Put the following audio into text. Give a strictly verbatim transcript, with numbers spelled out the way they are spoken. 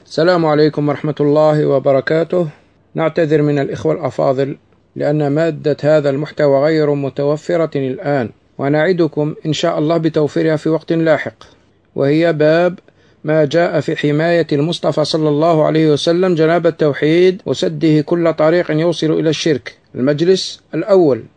السلام عليكم ورحمة الله وبركاته. نعتذر من الإخوة الأفاضل لأن مادة هذا المحتوى غير متوفرة الآن، ونعدكم إن شاء الله بتوفيرها في وقت لاحق، وهي باب ما جاء في حماية المصطفى صلى الله عليه وسلم جناب التوحيد وسده كل طريق يوصل إلى الشرك، المجلس الأول.